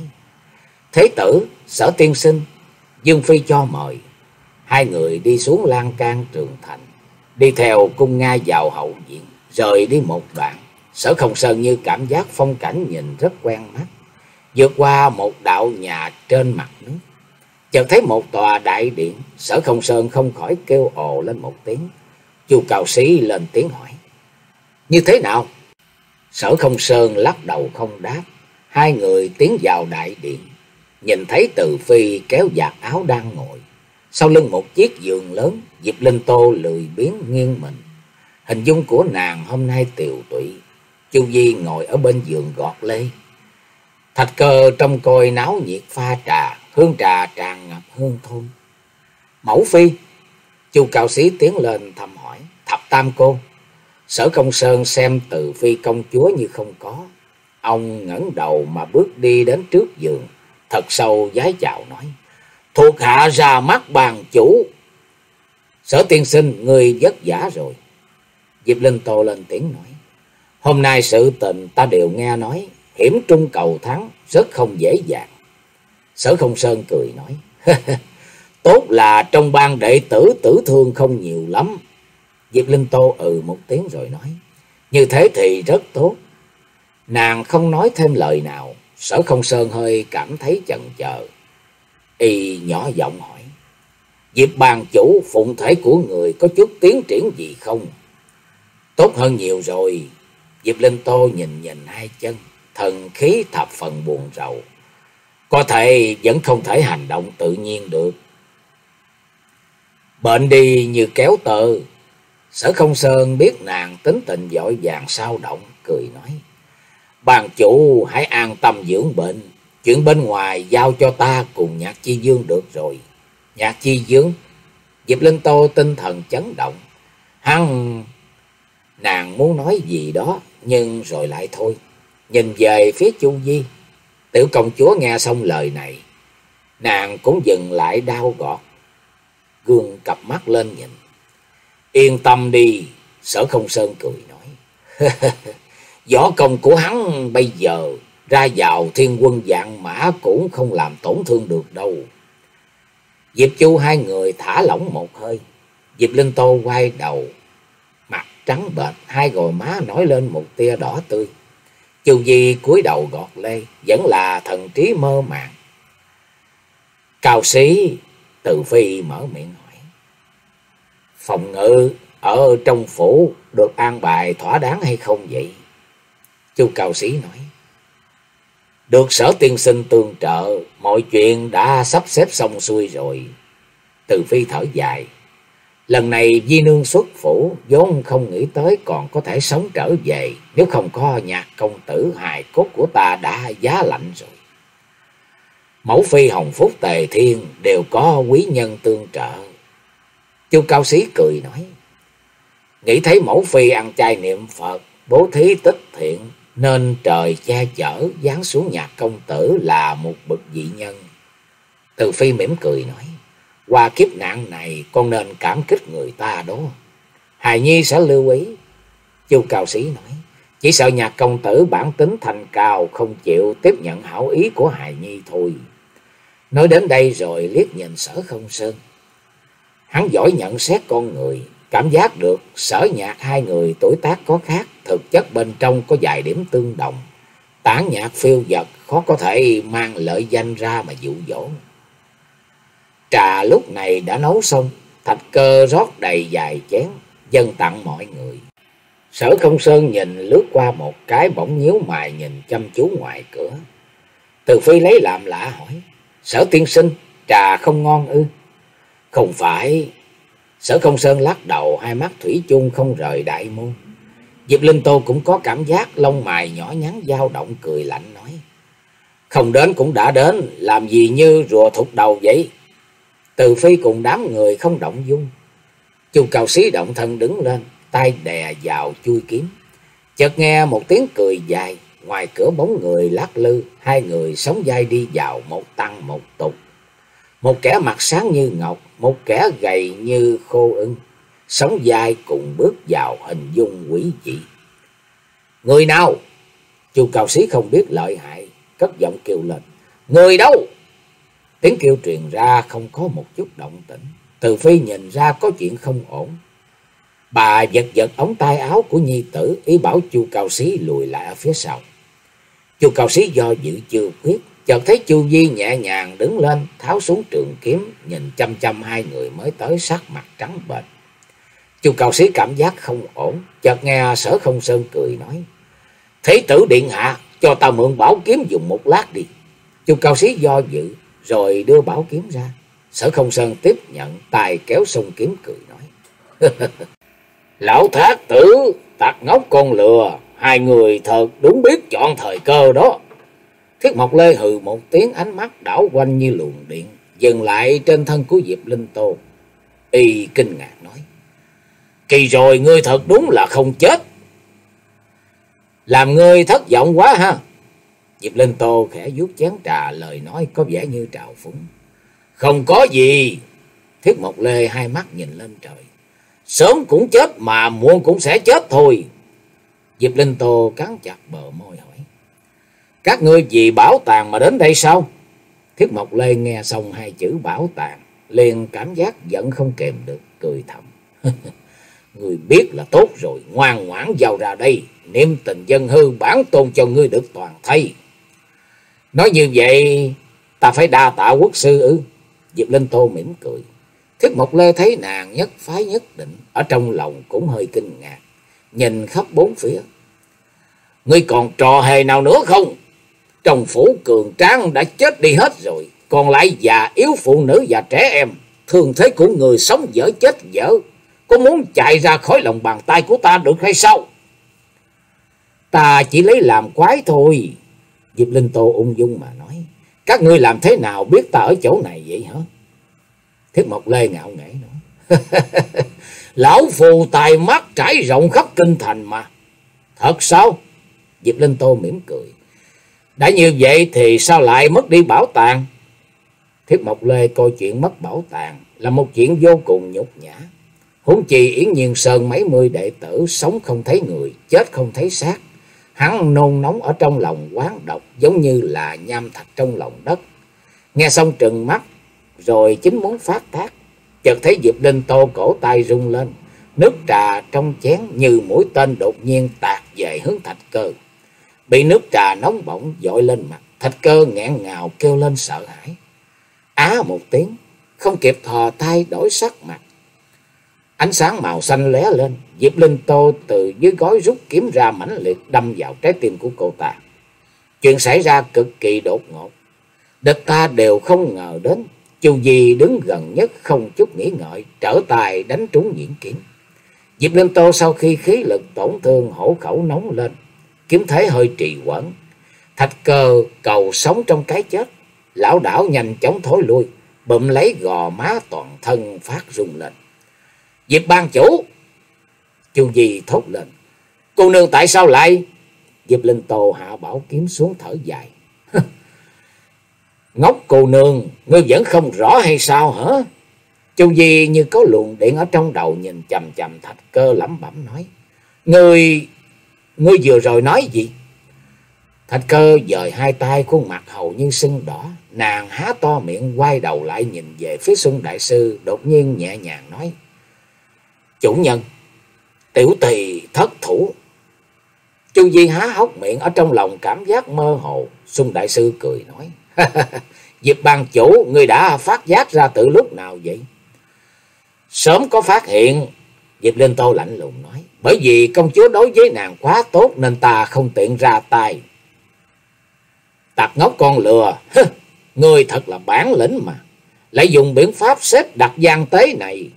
Thế tử, Sở tiên sinh, Dương Phi cho mời. Hai người đi xuống lan can trường thành, đi theo cung Nga vào hậu viện, rời đi một đoạn. Sở Không Sơn như cảm giác phong cảnh nhìn rất quen mắt. Vượt qua một đạo nhà trên mặt nước, chợt thấy một tòa đại điện. Sở Không Sơn không khỏi kêu ồ lên một tiếng. Chu Cao Sĩ lên tiếng hỏi. Như thế nào? Sở Không Sơn lắc đầu không đáp. Hai người tiến vào đại điện, nhìn thấy Từ Phi kéo vạt áo đang ngồi. Sau lưng một chiếc giường lớn, Diệp Linh Tô lười biếng nghiêng mình. Hình dung của nàng hôm nay tiều tụy. Chu Di ngồi ở bên giường gọt lê. Thạch Cơ trong coi náo nhiệt pha trà, hương trà tràn ngập hương thơm. Mẫu phi. Chu Cao Sĩ tiến lên thăm hỏi. Thập tam cô. Sở Không Sơn xem Từ Phi công chúa như không có. Ông ngẩng đầu mà bước đi đến trước giường, thật sâu vái chào nói. Thuộc hạ ra mắt bàn chủ. Sở tiên sinh, người vất vả rồi. Diệp Linh Tô lên tiếng nói. Hôm nay sự tình ta đều nghe nói, hiểm trung cầu thắng, rất không dễ dàng. Sở Không Sơn cười nói. Tốt là trong ban đệ tử tử thương không nhiều lắm. Diệp Linh Tô ừ một tiếng rồi nói. Như thế thì rất tốt. Nàng không nói thêm lời nào. Sở Không Sơn hơi cảm thấy chần chờ. Y nhỏ giọng hỏi. Diệp bàn chủ, phụng thể của người có chút tiến triển gì không? Tốt hơn nhiều rồi. Diệp Linh Tô nhìn nhìn hai chân, thần khí thập phần buồn rầu. Có thể vẫn không thể hành động tự nhiên được. Bệnh đi như kéo tơ. Sở Không Sơn biết nàng tính tình vội vàng sao động, cười nói. Bàn chủ hãy an tâm dưỡng bệnh. Chuyện bên ngoài giao cho ta cùng Nhạc Chi Dương được rồi. Nhạc Chi Dương? Diệp Linh Tô tinh thần chấn động. Hắn... Nàng muốn nói gì đó, nhưng rồi lại thôi. Nhìn về phía Chu Di. Tiểu công chúa nghe xong lời này, nàng cũng dừng lại đau gọt, gương cặp mắt lên nhìn. Yên tâm đi. Sở Không Sơn cười nói. Võ công của hắn bây giờ ra vào thiên quân vạn mã cũng không làm tổn thương được đâu. Diệp Chu hai người thả lỏng một hơi. Diệp Linh Tô quay đầu, mặt trắng bệch, hai gò má nổi lên một tia đỏ tươi. Chu Di cúi đầu gọt lê, vẫn là thần trí mơ màng. Cao Sĩ. Từ Phi mở miệng hỏi. Phòng ngự ở trong phủ được an bài thỏa đáng hay không vậy? Chu Cao Sĩ nói. Được Sở tiên sinh tương trợ, mọi chuyện đã sắp xếp xong xuôi rồi. Từ Phi thở dài. Lần này Di nương xuất phủ, vốn không nghĩ tới còn có thể sống trở về. Nếu không có Nhạc công tử, hài cốt của ta đã giá lạnh rồi. Mẫu phi Hồng Phúc Tề Thiên đều có quý nhân tương trợ. Chu Cao Xí cười nói. Nghĩ thấy mẫu phi ăn chay niệm Phật, bố thí tích thiện, nên trời che chở giáng xuống Nhạc công tử là một bậc vị nhân. Từ Phi mỉm cười nói. Qua kiếp nạn này con nên cảm kích người ta đó. Hài nhi sẽ lưu ý. Chu Cao Sĩ nói. Chỉ sợ Nhạc công tử bản tính thanh cao, không chịu tiếp nhận hảo ý của hài nhi thôi. Nói đến đây rồi liếc nhìn Sở Không Sơn. Hắn giỏi nhận xét con người, cảm giác được Sở Nhạc hai người tuổi tác có khác, thực chất bên trong có vài điểm tương đồng. Tản nhạc phiêu dật khó có thể mang lợi danh ra mà dụ dỗ. Trà lúc này đã nấu xong, Thạch Cơ rót đầy vài chén, dâng tặng mọi người. Sở Không Sơn nhìn lướt qua một cái, bỗng nhíu mày nhìn chăm chú ngoài cửa. Từ Phi lấy làm lạ hỏi. Sở tiên sinh, trà không ngon ư? Không phải. Sở Không Sơn lắc đầu, hai mắt thủy chung không rời đại môn. Diệp Linh Tô cũng có cảm giác lông mày nhỏ nhắn dao động, cười lạnh nói. Không đến cũng đã đến, làm gì như rùa thụt đầu vậy? Từ Phi cùng đám người không động dung. Chu Cao Sĩ động thân đứng lên, tay đè vào chui kiếm. Chợt nghe một tiếng cười dài, ngoài cửa bóng người lắc lư, hai người sóng vai đi vào, một tăng một tục. Một kẻ mặt sáng như ngọc, một kẻ gầy như khô ưng, sóng vai cùng bước vào, hình dung quỷ dị. Người nào? Chu Cao Sĩ không biết lợi hại, cất giọng kêu lên. Người đâu? Tiếng kêu truyền ra không có một chút động tĩnh. Từ Phi nhìn ra có chuyện không ổn. Bà giật giật ống tay áo của nhi tử, ý bảo Chu Cao Sĩ lùi lại ở phía sau. Chu Cao Sĩ do dự chưa quyết, chợt thấy Chu Di nhẹ nhàng đứng lên, tháo xuống trường kiếm, nhìn chăm chăm hai người mới tới, sắc mặt trắng bệch. Chu Cao Sĩ cảm giác không ổn, chợt nghe Sở Không Sơn cười nói. Thế tử điện hạ, cho ta mượn bảo kiếm dùng một lát đi. Chu Cao Sĩ do dự, rồi đưa bảo kiếm ra. Sở Không Sơn tiếp nhận, tài kéo song kiếm cười nói. Lão thác tử, tặc ngốc con lừa, hai người thật đúng biết chọn thời cơ đó. Thiết Mộc Lê hừ một tiếng, ánh mắt đảo quanh như luồng điện, dừng lại trên thân của Diệp Linh Tô. Y kinh ngạc nói. Kỳ rồi, ngươi thật đúng là không chết. Làm ngươi thất vọng quá ha. Diệp Linh Tô khẽ vuốt chén trà, lời nói có vẻ như trào phúng. Không có gì. Thiết Mộc Lê hai mắt nhìn lên trời. Sớm cũng chết mà muộn cũng sẽ chết thôi. Diệp Linh Tô cắn chặt bờ môi hỏi. Các ngươi vì bảo tàng mà đến đây sao? Thiết Mộc Lê nghe xong hai chữ bảo tàng, liền cảm giác giận không kềm được, cười thầm. Ngươi biết là tốt rồi, ngoan ngoãn vào ra đây, niệm tình dân hư, bản tôn cho ngươi được toàn thây. Nói như vậy, ta phải đa tạ quốc sư ư? Diệp Linh Tô mỉm cười. Thiết Mộc Lê thấy nàng nhất phái nhất định, ở trong lòng cũng hơi kinh ngạc, nhìn khắp bốn phía. Ngươi còn trò hề nào nữa không? Trong phủ cường tráng đã chết đi hết rồi, còn lại già yếu, phụ nữ và trẻ em, thường thế của người sống dở chết dở, có muốn chạy ra khỏi lòng bàn tay của ta được hay sao? Ta chỉ lấy làm quái thôi. Diệp Linh Tô ung dung mà nói. Các ngươi làm thế nào biết ta ở chỗ này vậy hả? Thiết Mộc Lê ngạo nghễ nói. Lão phù tài mắt trải rộng khắp kinh thành mà. Thật sao? Diệp Linh Tô mỉm cười. Đã như vậy thì sao lại mất đi bảo tàng? Thiết Mộc Lê coi chuyện mất bảo tàng là một chuyện vô cùng nhục nhã. Huống chi Yến Nhiên Sơn mấy mươi đệ tử sống không thấy người, chết không thấy xác. Hắn nôn nóng ở trong lòng quán độc, giống như là nham thạch trong lòng đất. Nghe xong trừng mắt, rồi chính muốn phát tác. Chợt thấy Diệp Linh Tô cổ tay rung lên, nước trà trong chén như mũi tên đột nhiên tạt về hướng Thạch Cơ. Bị nước trà nóng bỏng dội lên mặt, Thạch Cơ nghẹn ngào kêu lên sợ hãi. Á một tiếng, không kịp thò tay đổi sắc mặt. Ánh sáng màu xanh lóe lên, Diệp Linh Tô từ dưới gối rút kiếm ra mãnh liệt đâm vào trái tim của cô ta. Chuyện xảy ra cực kỳ đột ngột, địch ta đều không ngờ đến. Chu Di đứng gần nhất không chút nghĩ ngợi, trở tay đánh trúng nhuyễn kiếm. Diệp Linh Tô sau khi khí lực tổn thương, hổ khẩu nóng lên, kiếm thế hơi trì hoãn. Thạch Cơ cầu sống trong cái chết, lão đảo nhanh chóng thối lui, bụm lấy gò má toàn thân phát rung lên. Diệp ban chủ! Chu Di thốt lên. Cô nương tại sao lại? Diệp Linh Tô hạ bảo kiếm xuống thở dài. Ngốc cô nương, ngươi vẫn không rõ hay sao hả? Chu Di như có luồng điện ở trong đầu, nhìn chằm chằm Thạch Cơ lẩm bẩm nói. Ngươi, ngươi vừa rồi nói gì? Thạch Cơ dời hai tay, khuôn mặt hầu như sưng đỏ. Nàng há to miệng, quay đầu lại nhìn về phía Xuân đại sư, đột nhiên nhẹ nhàng nói. Chủ nhân, tiểu tỳ thất thủ. Chu Di há hốc miệng, ở trong lòng cảm giác mơ hồ. Xuân đại sư cười nói. Diệp ban chủ, ngươi đã phát giác ra từ lúc nào vậy? Sớm có phát hiện. Diệp Linh Tô lạnh lùng nói. Bởi vì công chúa đối với nàng quá tốt nên ta không tiện ra tay. Tặc ngốc con lừa, ngươi thật là bản lĩnh mà, lại dùng biện pháp xếp đặt gian tế này.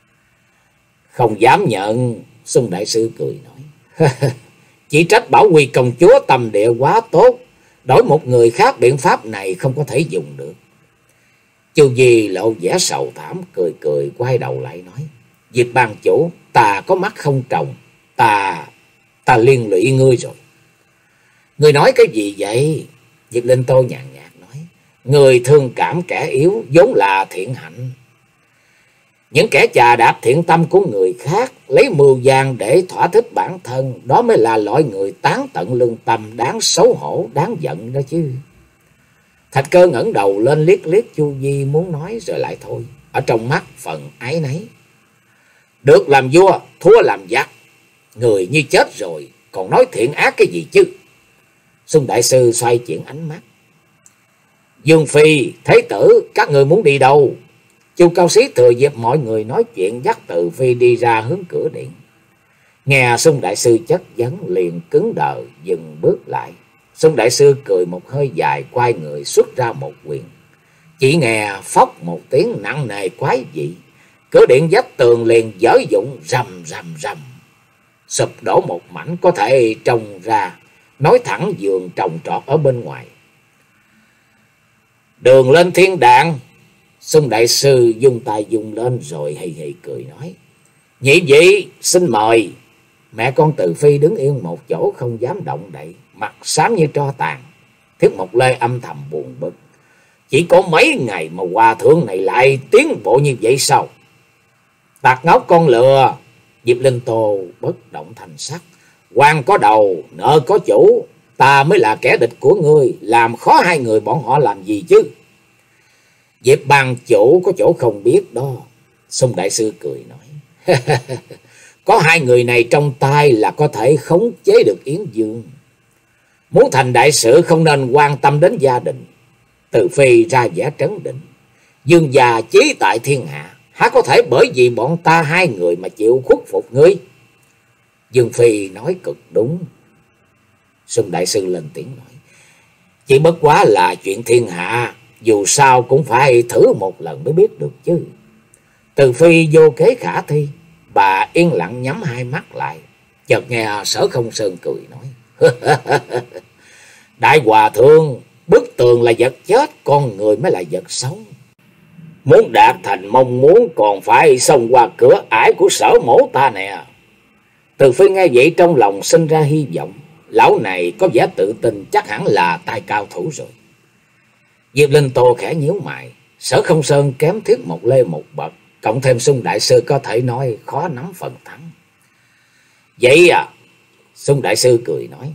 Không dám nhận. Xuân đại sư cười nói. Chỉ trách Bảo Quy công chúa tâm địa quá tốt, đổi một người khác biện pháp này không có thể dùng được. Chu Di lộ vẻ sầu thảm, cười cười quay đầu lại nói. Diệp ban chủ, ta có mắt không tròng, ta ta liên lụy ngươi rồi. Ngươi nói cái gì vậy? Diệp Linh Tô nhàn nhạt nói. Người thương cảm kẻ yếu vốn là thiện hạnh. Những kẻ chà đạp thiện tâm của người khác, lấy mưu gian để thỏa thích bản thân, đó mới là loại người tán tận lương tâm, đáng xấu hổ, đáng giận đó chứ. Thạch Cơ ngẩng đầu lên liếc liếc Chu Di, muốn nói rồi lại thôi, ở trong mắt phần áy náy. Được làm vua, thua làm giặc. Người như chết rồi, còn nói thiện ác cái gì chứ? Xuân đại sư xoay chuyển ánh mắt. Dương Phi, Thế tử, các người muốn đi đâu? Chu Cao Xí thừa dịp mọi người nói chuyện, dắt Từ Phi đi ra hướng cửa điện. Nghe Xuân đại sư chất vấn, liền cứng đờ dừng bước lại. Xuân đại sư cười một hơi dài, quay người xuất ra một quyền. Chỉ nghe phốc một tiếng nặng nề quái dị, cửa điện vách tường liền dở dụng, rầm rầm rầm, sụp đổ một mảnh, có thể trông ra nói thẳng giường trồng trọt ở bên ngoài. Đường lên thiên đàng. Xuân đại sư dùng tay dùng lên rồi hì hì cười nói. Nhị vị xin mời. Mẹ con Từ Phi đứng yên một chỗ không dám động đậy, mặt xám như tro tàn. Thiết Mộc Lê âm thầm buồn bực. Chỉ có mấy ngày mà hòa thượng này lại tiến bộ như vậy sao? Tặc ngốc con lừa. Diệp Linh Tô bất động thành sắc. Quan có đầu, nợ có chủ, ta mới là kẻ địch của ngươi, làm khó hai người bọn họ làm gì chứ? Diệp ban chủ có chỗ không biết đó. Xuân đại sư cười nói. Có hai người này trong tay là có thể khống chế được Yến Dương. Muốn thành đại sự không nên quan tâm đến gia đình. Từ Phi ra vẻ trấn định. Dương già chí tại thiên hạ, há có thể bởi vì bọn ta hai người mà chịu khuất phục ngươi? Dương Phi nói cực đúng. Xuân đại sư lên tiếng nói. Chỉ bất quá là chuyện thiên hạ, dù sao cũng phải thử một lần mới biết được chứ. Từ Phi vô kế khả thi, bà yên lặng nhắm hai mắt lại. Chợt nghe Sở Không Sơn cười nói. Đại hòa thượng, bức tường là vật chết, con người mới là vật sống. Muốn đạt thành mong muốn còn phải xông qua cửa ải của Sở mổ ta nè. Từ Phi nghe vậy trong lòng sinh ra hy vọng. Lão này có vẻ tự tin, chắc hẳn là tài cao thủ rồi. Diệp Linh Tô khẽ nhíu mày. Sở Không Sơn kém Thiết Mộc Lê một bậc, cộng thêm Xuân đại sư có thể nói khó nắm phần thắng. Vậy à? Xuân đại sư cười nói.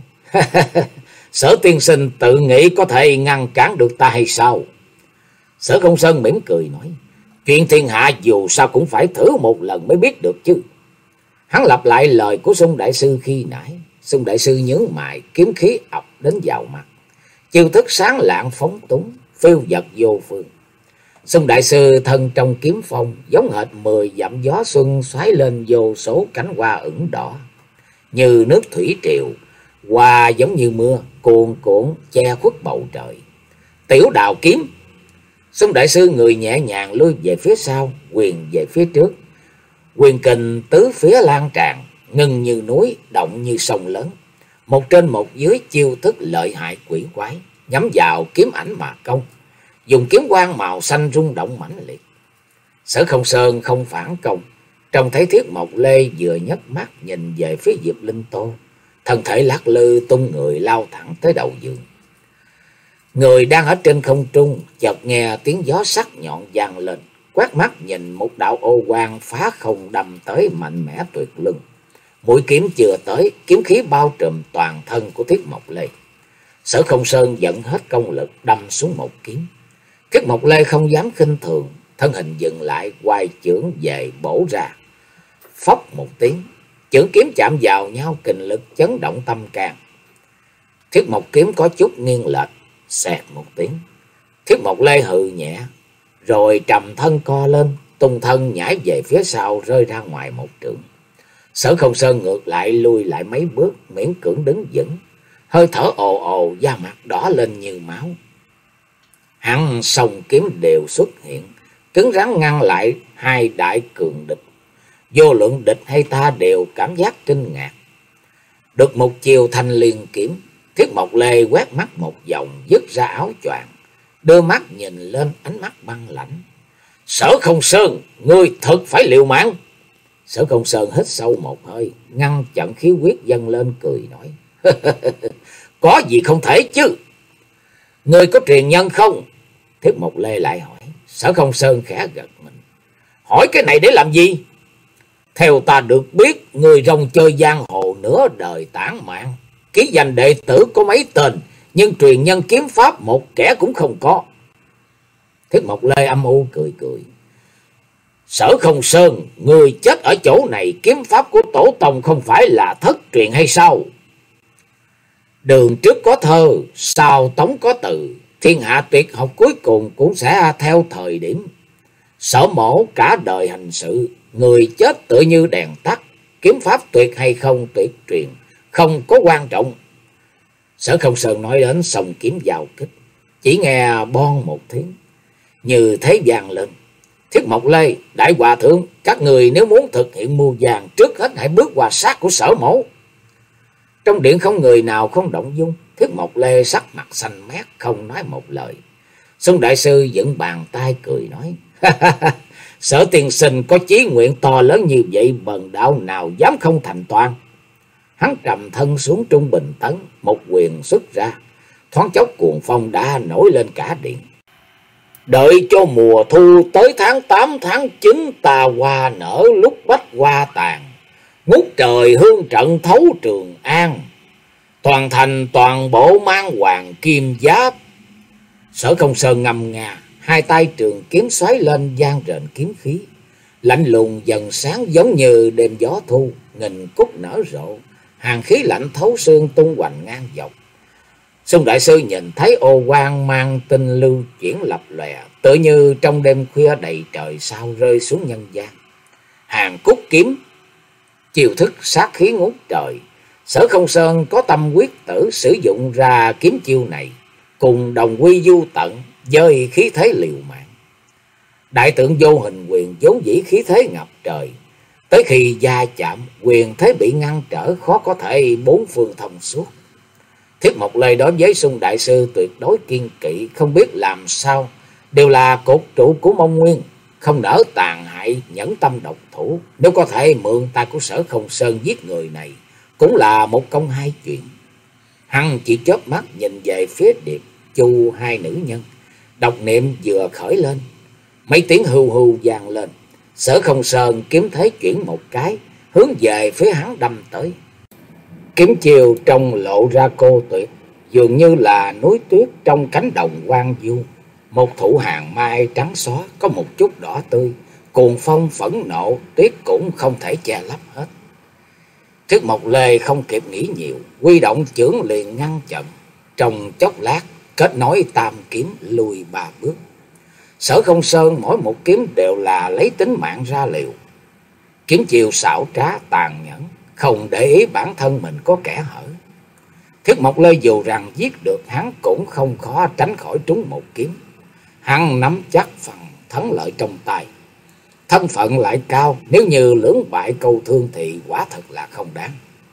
Sở tiên sinh tự nghĩ có thể ngăn cản được ta hay sao? Sở Không Sơn mỉm cười nói. Chuyện thiên hạ dù sao cũng phải thử một lần mới biết được chứ. Hắn lặp lại lời của Xuân đại sư khi nãy. Xuân đại sư nhướng mày, kiếm khí ập đến vào mặt. Chiêu thức sáng lạng phóng túng, phiêu dật vô phương. Xuân đại sư thân trong kiếm phong, giống hệt mười dặm gió xuân xoáy lên vô số cánh hoa ửng đỏ. Như nước thủy triều, Hoa giống như mưa, cuồn cuộn che khuất bầu trời. Tiểu đào kiếm. Sung đại sư người nhẹ nhàng lui về phía sau, quyền về phía trước. Quyền kình tứ phía lan tràn, ngưng như núi, động như sông lớn. Một trên một dưới chiêu thức lợi hại quỷ quái, nhắm vào kiếm ảnh mà công. Dùng kiếm quang màu xanh rung động mãnh liệt. Sở Không Sơn không phản công, trông thấy Thiết Mộc Lê vừa nhấc mắt nhìn về phía Diệp Linh Tô, thân thể lắc lư tung người lao thẳng tới đầu giường. Người đang ở trên không trung chợt nghe tiếng gió sắc nhọn vang lên, quét mắt nhìn một đạo ô quang phá không đâm tới mạnh mẽ tuyệt luân. Mũi kiếm chưa tới, kiếm khí bao trùm toàn thân của Thiết Mộc Lê. Sở Không Sơn dẫn hết công lực đâm xuống một kiếm. Thiết Mộc Lê không dám khinh thường, thân hình dừng lại, quay chưởng về bổ ra. Phốc một tiếng, chưởng kiếm chạm vào nhau, kình lực chấn động tâm can. Thiết Mộc kiếm có chút nghiêng lệch, xẹt một tiếng. Thiết Mộc Lê hừ nhẹ, rồi trầm thân co lên, tung thân nhảy về phía sau, rơi ra ngoài một trượng. Sở Không Sơn ngược lại lui lại mấy bước, miễn cưỡng đứng vững, hơi thở ồ ồ, da mặt đỏ lên như máu. Hắn song kiếm đều xuất hiện, cứng rắn ngăn lại hai đại cường địch. Vô luận địch hay ta đều cảm giác kinh ngạc. Được một chiều thanh liên kiếm, Thiết Mộc Lê quét mắt một vòng, dứt ra áo choàng, đưa mắt nhìn lên, ánh mắt băng lãnh. Sở Không Sơn, ngươi thật phải liều mạng. Sở Không Sơn hít sâu một hơi, ngăn chặn khí huyết dâng lên, cười nói. Có gì không thể chứ? Ngươi có truyền nhân không? Thiết Mộc Lê lại hỏi. Sở Không Sơn khẽ gật mình. Hỏi cái này để làm gì? Theo ta được biết, người rong chơi giang hồ nửa đời tản mạn, ký danh đệ tử có mấy tên, nhưng truyền nhân kiếm pháp một kẻ cũng không có. Thiết Mộc Lê âm u cười cười. Sở Không Sơn, người chết ở chỗ này, kiếm pháp của tổ tông không phải là thất truyền hay sao? Đường trước có thơ, sau tống có từ, thiên hạ tuyệt học cuối cùng cũng sẽ theo thời điểm. Sở mổ cả đời hành sự, người chết tựa như đèn tắt, kiếm pháp tuyệt hay không tuyệt truyền, không có quan trọng. Sở Không Sơn nói đến song kiếm giao kích, chỉ nghe bon một tiếng, như thế vang lên. Thiết Mộc Lê, đại hòa thượng, các người nếu muốn thực hiện mưu vàng, trước hết hãy bước qua xác của Sở mổ. Trong điện không người nào không động dung. Thiết Mộc Lê sắc mặt xanh mét, không nói một lời. Xuân đại sư dựng bàn tay cười nói. Sở tiên sinh có chí nguyện to lớn như vậy, bần đạo nào dám không thành toàn. Hắn trầm thân xuống trung bình tấn, một quyền xuất ra, thoáng chốc cuồng phong đã nổi lên cả điện. Đợi cho mùa thu tới tháng tám tháng chín, tà hoa nở lúc bách hoa tàn, ngút trời hương trận thấu Trường An, toàn thành toàn bộ mang hoàng kim giáp. Sở Không Sơn ngâm nga, hai tay trường kiếm xoáy lên vang rền kiếm khí, lạnh lùng dần sáng giống như đêm gió thu, nghìn cúc nở rộ, hàn khí lạnh thấu xương tung hoành ngang dọc. Xuân đại sư nhìn thấy ô quang mang tinh lưu chuyển lập lòe, tự như trong đêm khuya đầy trời sao rơi xuống nhân gian. Hàn cúc kiếm, chiêu thức sát khí ngút trời. Sở Không Sơn có tâm quyết tử sử dụng ra kiếm chiêu này, cùng đồng quy du tận với khí thế liều mạng. Đại tượng vô hình quyền vốn dĩ khí thế ngập trời, tới khi va chạm, quyền thế bị ngăn trở, khó có thể bốn phương thông suốt. Thiết Mộc Lê đối với Xuân đại sư tuyệt đối kiên kỵ, không biết làm sao, đều là cột trụ của Mông Nguyên, không nỡ tàn hại nhẫn tâm độc thủ. Nếu có thể mượn tay của Sở Không Sơn giết người này, cũng là một công hai chuyện. Hắn chỉ chớp mắt nhìn về phía Điệp Chu hai nữ nhân, độc niệm vừa khởi lên, mấy tiếng hưu hưu vang lên. Sở Không Sơn kiếm thế chuyển một cái, hướng về phía hắn đâm tới. Kiếm chiều trông lộ ra cô tuyệt, dường như là núi tuyết trong cánh đồng hoang vu. Một thụ hàng mai trắng xóa, có một chút đỏ tươi, cuồng phong phẫn nộ, tuyết cũng không thể che lấp hết. Thiết Mộc Lê không kịp nghĩ nhiều, huy động chưởng liền ngăn chặn. Trong chốc lát, kết nối tam kiếm lùi ba bước. Sở Không Sơn mỗi một kiếm đều là lấy tính mạng ra liều. Kiếm chiều xảo trá tàn nhẫn, không để ý bản thân mình có kẻ hở. Thiết Mộc Lê dù rằng giết được hắn cũng không khó tránh khỏi trúng một kiếm. Hắn nắm chắc phần thắng lợi trong tay. Thân phận lại cao, nếu như lưỡng bại câu thương thì quả thật là không đáng.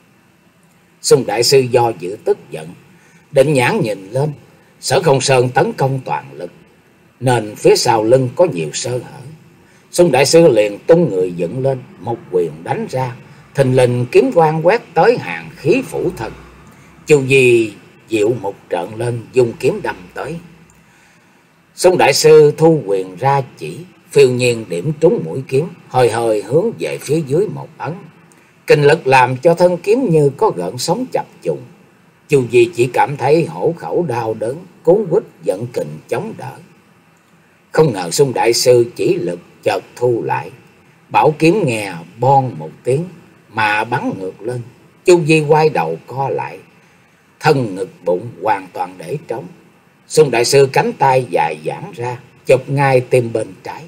Xung đại sư do dự tức giận, định nhãn nhìn lên, Sở Không Sơn tấn công toàn lực, nên phía sau lưng có nhiều sơ hở. Xung đại sư liền tung người dựng lên, một quyền đánh ra, thình lình kiếm quang quét tới hàng khí phủ thân. Chu Di diệu một trợn lên, dùng kiếm đâm tới. Xung đại sư thu quyền ra chỉ, phiêu nhiên điểm trúng mũi kiếm, hơi hơi hướng về phía dưới một ấn. Kinh lực làm cho thân kiếm như có gợn sóng chập trùng. Chu Di chỉ cảm thấy hổ khẩu đau đớn, cuốn quýt giận kình chống đỡ. Không ngờ Xung đại sư chỉ lực chợt thu lại, bảo kiếm nghe bon một tiếng mà bắn ngược lên. Chu Di quay đầu co lại, thân ngực bụng hoàn toàn để trống. Xung đại sư cánh tay dài giãn ra, chụp ngay tim bên trái.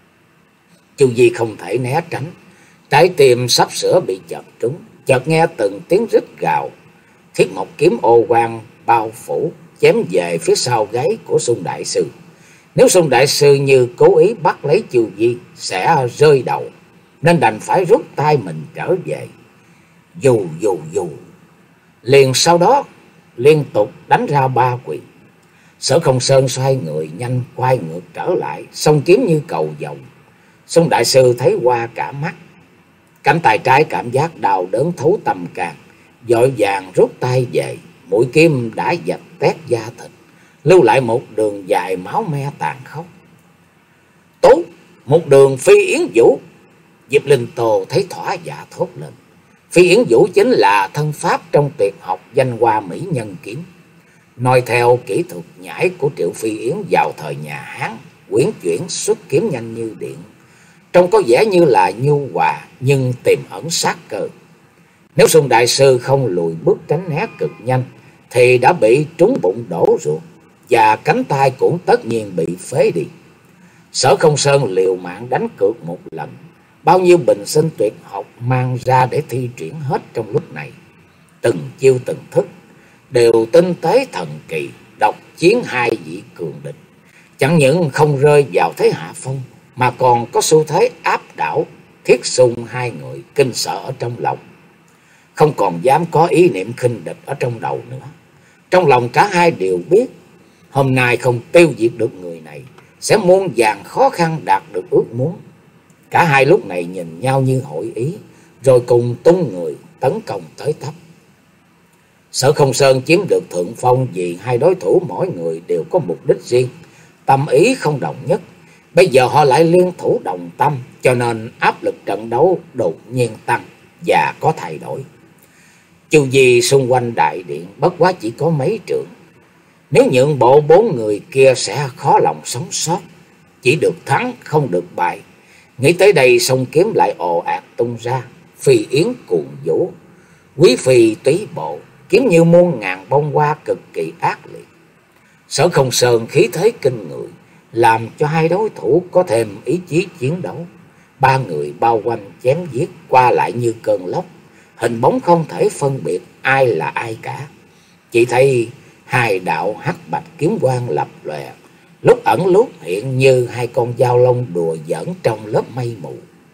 Chu Di không thể né tránh, trái tim sắp sửa bị chật trúng. Chợt nghe từng tiếng rít gào, thiết mộc kiếm ô quang bao phủ, chém về phía sau gáy của Xung đại sư. Nếu Xung đại sư như cố ý bắt lấy Chu Di sẽ rơi đầu, nên đành phải rút tay mình trở về. Dù dù dù, liền sau đó liên tục đánh ra ba quyền. Sở Không Sơn xoay người nhanh quay ngược trở lại, song kiếm như cầu vồng. Xung đại sư thấy qua cả mắt, cánh tay trái cảm giác đau đớn thấu tâm can, vội vàng rút tay về. Mũi kiếm đã vạch tét da thịt, lưu lại một đường dài máu me tàn khốc. Tốt, một đường Phi Yến Vũ! Diệp Linh Tô thấy thỏa dạ thốt lên. Phi Yến Vũ chính là thân pháp trong tuyệt học danh hoa mỹ nhân kiếm. Nói theo kỹ thuật nhảy của Triệu Phi Yến vào thời nhà Hán, quyển chuyển xuất kiếm nhanh như điện, trông có vẻ như là nhu hòa nhưng tiềm ẩn sát cơ. Nếu Xung đại sư không lùi bước tránh né cực nhanh thì đã bị trúng bụng đổ ruột, và cánh tay cũng tất nhiên bị phế đi. Sở Không Sơn liều mạng đánh cược một lần, bao nhiêu bình sinh tuyệt học mang ra để thi triển hết trong lúc này. Từng chiêu từng thức đều tinh tế thần kỳ, độc chiến hai vị cường địch. Chẳng những không rơi vào thế hạ phong, mà còn có xu thế áp đảo. Thiết Xung hai người kinh sợ ở trong lòng, không còn dám có ý niệm khinh địch ở trong đầu nữa. Trong lòng cả hai đều biết, hôm nay không tiêu diệt được người này, sẽ muôn vàn khó khăn đạt được ước muốn. Cả hai lúc này nhìn nhau như hội ý, rồi cùng tung người tấn công tới tấp. Sở Không Sơn chiếm được thượng phong vì hai đối thủ mỗi người đều có mục đích riêng, tâm ý không đồng nhất. Bây giờ họ lại liên thủ đồng tâm, cho nên áp lực trận đấu đột nhiên tăng và có thay đổi. Chu Di xung quanh đại điện bất quá chỉ có mấy trượng, nếu nhượng bộ bốn người kia sẽ khó lòng sống sót, chỉ được thắng không được bại. Nghĩ tới đây, song kiếm lại ồ ạt tung ra, Phi Yến cuồng vũ, Quý Phi túy bộ, kiếm như muôn ngàn bông hoa cực kỳ ác liệt. Sở Không Sơn khí thế kinh người, làm cho hai đối thủ có thêm ý chí chiến đấu. Ba người bao quanh chém giết qua lại như cơn lốc, hình bóng không thể phân biệt ai là ai cả. Chỉ thấy hai đạo hắc bạch kiếm quang lập lòe, lúc ẩn lúc hiện như hai con dao long đùa giỡn trong lớp mây mù.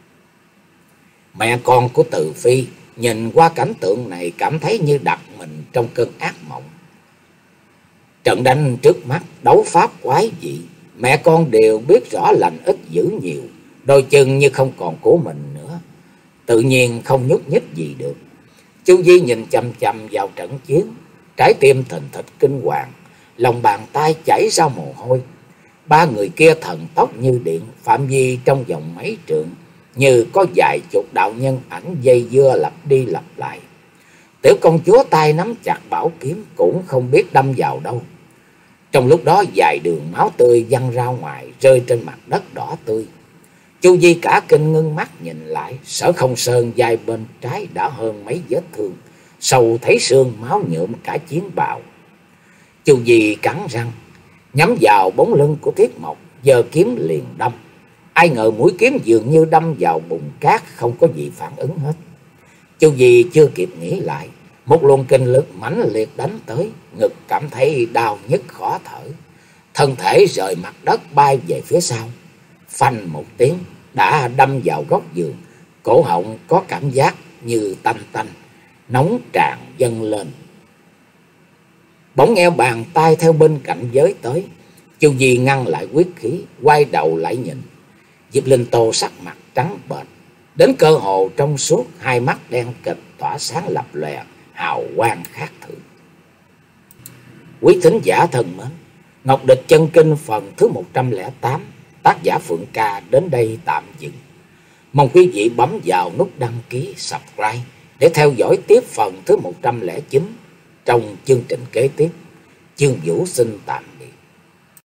Mẹ con của Từ Phi nhìn qua cảnh tượng này cảm thấy như đặt mình trong cơn ác mộng. Trận đánh trước mắt đấu pháp quái dị, mẹ con đều biết rõ lành ít dữ nhiều, đôi chân như không còn của mình nữa, tự nhiên không nhúc nhích gì được. Chu Di nhìn chằm chằm vào trận chiến, trái tim thình thịch kinh hoàng, lòng bàn tay chảy ra mồ hôi. Ba người kia thần tốc như điện, phạm vi trong vòng mấy trượng, như có vài chục đạo nhân ảnh dây dưa lặp đi lặp lại. Tiểu công chúa tay nắm chặt bảo kiếm cũng không biết đâm vào đâu. Trong lúc đó vài đường máu tươi văng ra ngoài, rơi trên mặt đất đỏ tươi. Chu Di cả kinh ngưng mắt nhìn lại, Sở Không Sơn vai bên trái đã hơn mấy vết thương, sâu thấy xương máu nhuộm cả chiến bào. Chu Di cắn răng, nhắm vào bóng lưng của Thiết Mộc, giơ kiếm liền đâm. Ai ngờ mũi kiếm dường như đâm vào bùn cát, không có gì phản ứng hết. Chu Di chưa kịp nghĩ lại, Một luồng kinh lực mãnh liệt đánh tới, ngực cảm thấy đau nhức khó thở. Thân thể rời mặt đất bay về phía sau. Phanh một tiếng đã đâm vào góc giường, cổ họng có cảm giác như tanh tanh, nóng tràn dâng lên. Bỗng nghe bàn tay theo bên cạnh giới tới. Chu Di ngăn lại quyết khí, quay đầu lại nhìn. Diệp Linh Tô sắc mặt trắng bệch, đến cơ hồ trong suốt, hai mắt đen kịt tỏa sáng lập lòe, hào quang khác thường. Quý thính giả thân mến, Ngọc Địch Chân Kinh phần thứ một trăm lẻ tám, tác giả Phượng Ca đến đây tạm dừng. Mong quý vị bấm vào nút đăng ký, subscribe để theo dõi tiếp phần thứ một trăm lẻ chín trong chương trình kế tiếp. Chương Vũ xin tạm biệt.